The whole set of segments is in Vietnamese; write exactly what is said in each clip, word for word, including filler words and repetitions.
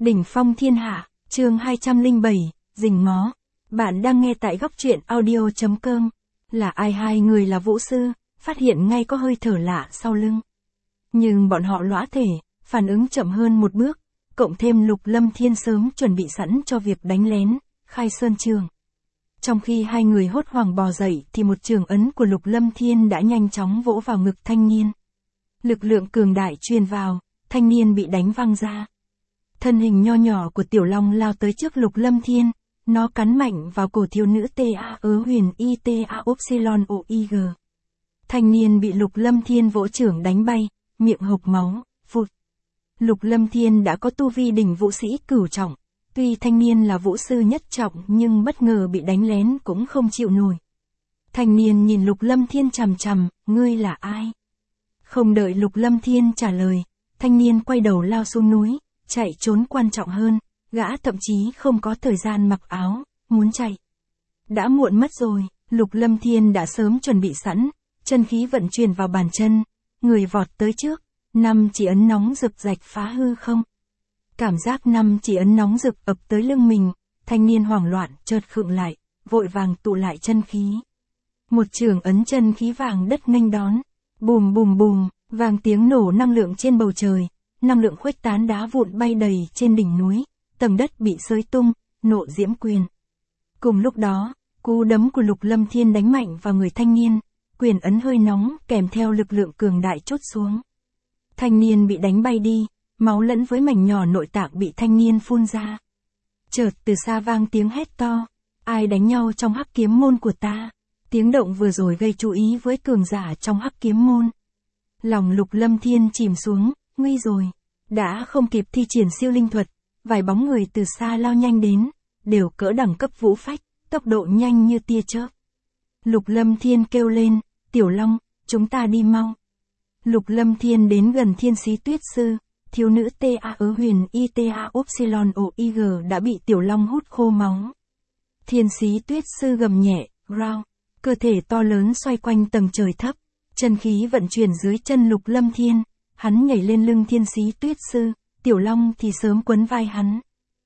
Đỉnh phong thiên hạ, chương hai trăm lẻ bảy, rình mó. Bạn đang nghe tại góc truyện audio.com. Là ai hai người là vũ sư, phát hiện ngay có hơi thở lạ sau lưng. Nhưng bọn họ lõa thể, phản ứng chậm hơn một bước, cộng thêm Lục Lâm Thiên sớm chuẩn bị sẵn cho việc đánh lén, khai sơn trường. Trong khi hai người hốt hoảng bò dậy thì một trường ấn của Lục Lâm Thiên đã nhanh chóng vỗ vào ngực thanh niên. Lực lượng cường đại truyền vào, thanh niên bị đánh văng ra. Thân hình nho nhỏ của Tiểu Long lao tới trước Lục Lâm Thiên, nó cắn mạnh vào cổ thiếu nữ T A ớ huyền I T A Upsilon O I G. Thanh niên bị Lục Lâm Thiên vỗ chưởng đánh bay, miệng hộc máu, phụt. Lục Lâm Thiên đã có tu vi đỉnh vũ sĩ cửu trọng, tuy thanh niên là vũ sư nhất trọng nhưng bất ngờ bị đánh lén cũng không chịu nổi. Thanh niên nhìn Lục Lâm Thiên chằm chằm, ngươi là ai? Không đợi Lục Lâm Thiên trả lời, thanh niên quay đầu lao xuống núi, chạy trốn quan trọng hơn, gã thậm chí không có thời gian mặc áo, muốn chạy. Đã muộn mất rồi, Lục Lâm Thiên đã sớm chuẩn bị sẵn, chân khí vận chuyển vào bàn chân, người vọt tới trước, năm chỉ ấn nóng rực rạch phá hư không. Cảm giác năm chỉ ấn nóng rực ập tới lưng mình, thanh niên hoảng loạn chợt khựng lại, vội vàng tụ lại chân khí. Một trường ấn chân khí vàng đất nghênh đón, bùm bùm bùm, vang tiếng nổ năng lượng trên bầu trời, năng lượng khuếch tán đá vụn bay đầy trên đỉnh núi, tầng đất bị xới tung, nộ diễm quyền. Cùng lúc đó, cú đấm của Lục Lâm Thiên đánh mạnh vào người thanh niên, quyền ấn hơi nóng kèm theo lực lượng cường đại trút xuống. Thanh niên bị đánh bay đi, máu lẫn với mảnh nhỏ nội tạng bị thanh niên phun ra. Chợt từ xa vang tiếng hét to, ai đánh nhau trong hắc kiếm môn của ta? Tiếng động vừa rồi gây chú ý với cường giả trong hắc kiếm môn. Lòng Lục Lâm Thiên chìm xuống, nguy rồi. Đã không kịp thi triển siêu linh thuật, vài bóng người từ xa lao nhanh đến, đều cỡ đẳng cấp vũ phách, tốc độ nhanh như tia chớp. Lục Lâm Thiên kêu lên, Tiểu Long, chúng ta đi mau. Lục Lâm Thiên đến gần Thiên Sĩ Tuyết Sư, thiếu nữ T A ớ huyền I T A Upsilon O I G đã bị Tiểu Long hút khô máu. Thiên Sĩ Tuyết Sư gầm nhẹ, rao, cơ thể to lớn xoay quanh tầng trời thấp, chân khí vận chuyển dưới chân Lục Lâm Thiên, hắn nhảy lên lưng Thiên Sĩ Tuyết Sư, Tiểu Long thì sớm quấn vai hắn.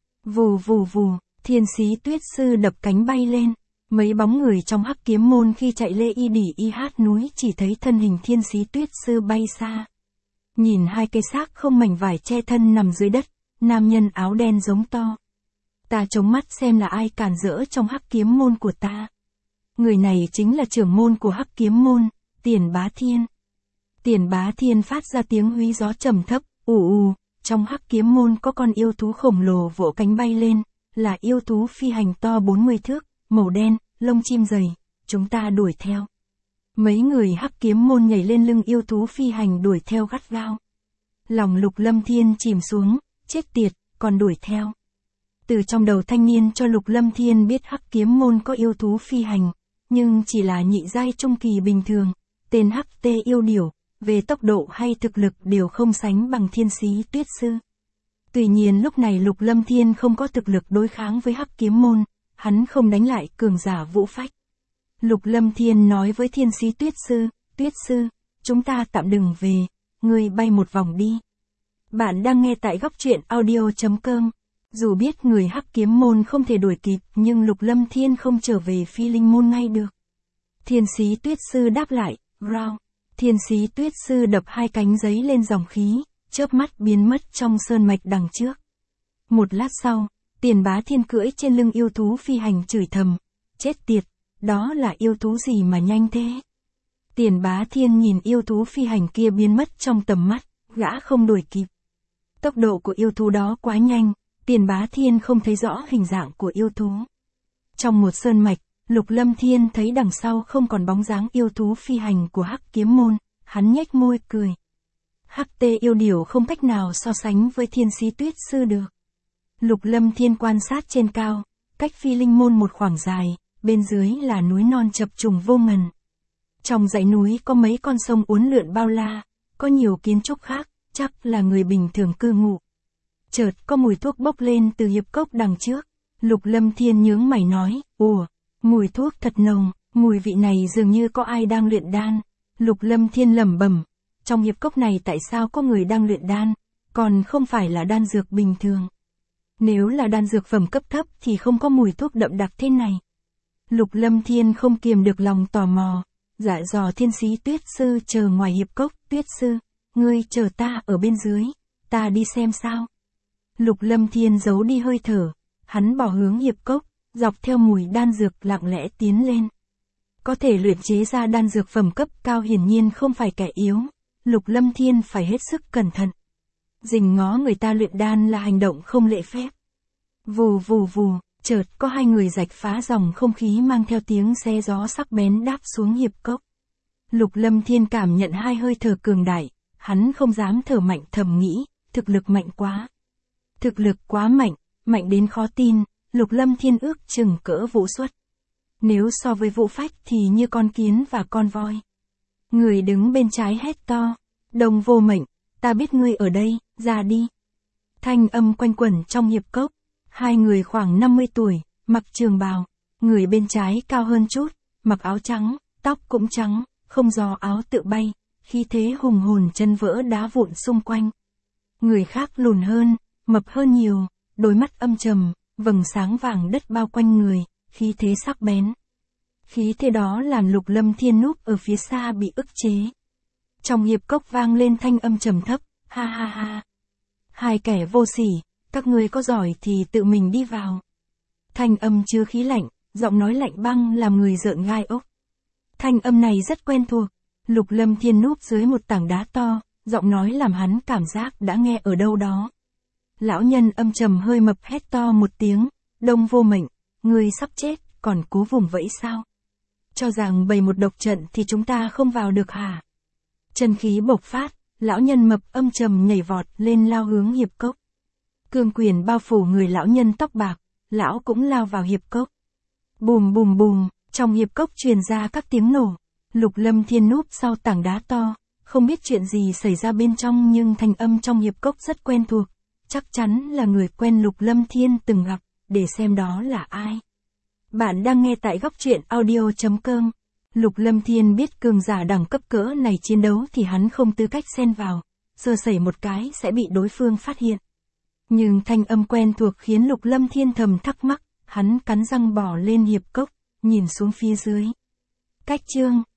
Vù vù vù, Thiên Sĩ Tuyết Sư đập cánh bay lên, mấy bóng người trong hắc kiếm môn khi chạy lê y đỉ y hát núi chỉ thấy thân hình Thiên Sĩ Tuyết Sư bay xa. Nhìn hai cây xác không mảnh vải che thân nằm dưới đất, nam nhân áo đen giống to. Ta chống mắt xem là ai cản rỡ trong hắc kiếm môn của ta. Người này chính là trưởng môn của hắc kiếm môn, Tiền Bá Thiên. Tiền Bá Thiên phát ra tiếng húy gió trầm thấp, ù ù, trong hắc kiếm môn có con yêu thú khổng lồ vỗ cánh bay lên, là yêu thú phi hành to bốn mươi thước, màu đen, lông chim dày, chúng ta đuổi theo. Mấy người hắc kiếm môn nhảy lên lưng yêu thú phi hành đuổi theo gắt gao. Lòng Lục Lâm Thiên chìm xuống, chết tiệt, còn đuổi theo. Từ trong đầu thanh niên cho Lục Lâm Thiên biết hắc kiếm môn có yêu thú phi hành, nhưng chỉ là nhị giai trung kỳ bình thường, tên hắc tê yêu điểu, về tốc độ hay thực lực đều không sánh bằng Thiên Sĩ Tuyết Sư. Tuy nhiên lúc này Lục Lâm Thiên không có thực lực đối kháng với hắc kiếm môn, hắn không đánh lại cường giả vũ phách. Lục Lâm Thiên nói với Thiên Sĩ Tuyết Sư, Tuyết Sư, chúng ta tạm đừng về, ngươi bay một vòng đi. Bạn đang nghe tại góc truyện audio.com. Dù biết người hắc kiếm môn không thể đuổi kịp nhưng Lục Lâm Thiên không trở về phi linh môn ngay được. Thiên Sĩ Tuyết Sư đáp lại, rao. Thiên Sĩ Tuyết Sư đập hai cánh giấy lên dòng khí, chớp mắt biến mất trong sơn mạch đằng trước. Một lát sau, Tiền Bá Thiên cưỡi trên lưng yêu thú phi hành chửi thầm, chết tiệt, đó là yêu thú gì mà nhanh thế? Tiền Bá Thiên nhìn yêu thú phi hành kia biến mất trong tầm mắt, gã không đuổi kịp. Tốc độ của yêu thú đó quá nhanh, Tiền Bá Thiên không thấy rõ hình dạng của yêu thú. Trong một sơn mạch, Lục Lâm Thiên thấy đằng sau không còn bóng dáng yêu thú phi hành của hắc kiếm môn, hắn nhếch môi cười. Hắc tê yêu điểu không cách nào so sánh với Thiên Sĩ Tuyết Sư được. Lục Lâm Thiên quan sát trên cao, cách phi linh môn một khoảng dài, bên dưới là núi non chập trùng vô ngần. Trong dãy núi có mấy con sông uốn lượn bao la, có nhiều kiến trúc khác, chắc là người bình thường cư ngụ. Chợt có mùi thuốc bốc lên từ hiệp cốc đằng trước. Lục Lâm Thiên nhướng mày nói, ủa, mùi thuốc thật nồng, mùi vị này dường như có ai đang luyện đan. Lục Lâm Thiên lẩm bẩm, trong hiệp cốc này tại sao có người đang luyện đan, còn không phải là đan dược bình thường. Nếu là đan dược phẩm cấp thấp thì không có mùi thuốc đậm đặc thế này. Lục Lâm Thiên không kiềm được lòng tò mò, dạ dò thiên sĩ Tuyết Sư chờ ngoài hiệp cốc. Tuyết Sư, ngươi chờ ta ở bên dưới, ta đi xem sao. Lục Lâm Thiên giấu đi hơi thở, hắn bỏ hướng hiệp cốc, dọc theo mùi đan dược lặng lẽ tiến lên. Có thể luyện chế ra đan dược phẩm cấp cao hiển nhiên không phải kẻ yếu, Lục Lâm Thiên phải hết sức cẩn thận. Rình ngó người ta luyện đan là hành động không lễ phép. Vù vù vù, chợt có hai người rạch phá dòng không khí mang theo tiếng xe gió sắc bén đáp xuống hiệp cốc. Lục Lâm Thiên cảm nhận hai hơi thở cường đại, hắn không dám thở mạnh thầm nghĩ, thực lực mạnh quá. Thực lực quá mạnh, mạnh đến khó tin, Lục Lâm Thiên ước chừng cỡ Vũ Xuất. Nếu so với Vũ Phách thì như con kiến và con voi. Người đứng bên trái hét to, Đồng Vô Mệnh, ta biết ngươi ở đây, ra đi. Thanh âm quanh quẩn trong hiệp cốc, hai người khoảng năm mươi tuổi, mặc trường bào, người bên trái cao hơn chút, mặc áo trắng, tóc cũng trắng, không gió áo tự bay, khí thế hùng hồn chân vỡ đá vụn xung quanh. Người khác lùn hơn, mập hơn nhiều, đôi mắt âm trầm, vầng sáng vàng đất bao quanh người, khí thế sắc bén. Khí thế đó làm Lục Lâm Thiên núp ở phía xa bị ức chế. Trong hiệp cốc vang lên thanh âm trầm thấp, ha ha ha. Hai kẻ vô sỉ, các ngươi có giỏi thì tự mình đi vào. Thanh âm chứa khí lạnh, giọng nói lạnh băng làm người rợn gai ốc. Thanh âm này rất quen thuộc, Lục Lâm Thiên núp dưới một tảng đá to, giọng nói làm hắn cảm giác đã nghe ở đâu đó. Lão nhân âm trầm hơi mập hét to một tiếng, Đông Vô Mệnh, ngươi sắp chết, còn cố vùng vẫy sao? Cho rằng bày một độc trận thì chúng ta không vào được hả? Chân khí bộc phát, lão nhân mập âm trầm nhảy vọt lên lao hướng hiệp cốc. Cương quyền bao phủ người lão nhân tóc bạc, lão cũng lao vào hiệp cốc. Bùm bùm bùm, trong hiệp cốc truyền ra các tiếng nổ. Lục Lâm Thiên núp sau tảng đá to, không biết chuyện gì xảy ra bên trong nhưng thanh âm trong hiệp cốc rất quen thuộc. Chắc chắn là người quen Lục Lâm Thiên từng gặp, để xem đó là ai. Bạn đang nghe tại góc truyện audio chấm com. Lục Lâm Thiên biết cường giả đẳng cấp cỡ này chiến đấu thì hắn không tư cách xen vào, sơ sẩy một cái sẽ bị đối phương phát hiện. Nhưng thanh âm quen thuộc khiến Lục Lâm Thiên thầm thắc mắc, hắn cắn răng bò lên hiệp cốc, nhìn xuống phía dưới. Cách chương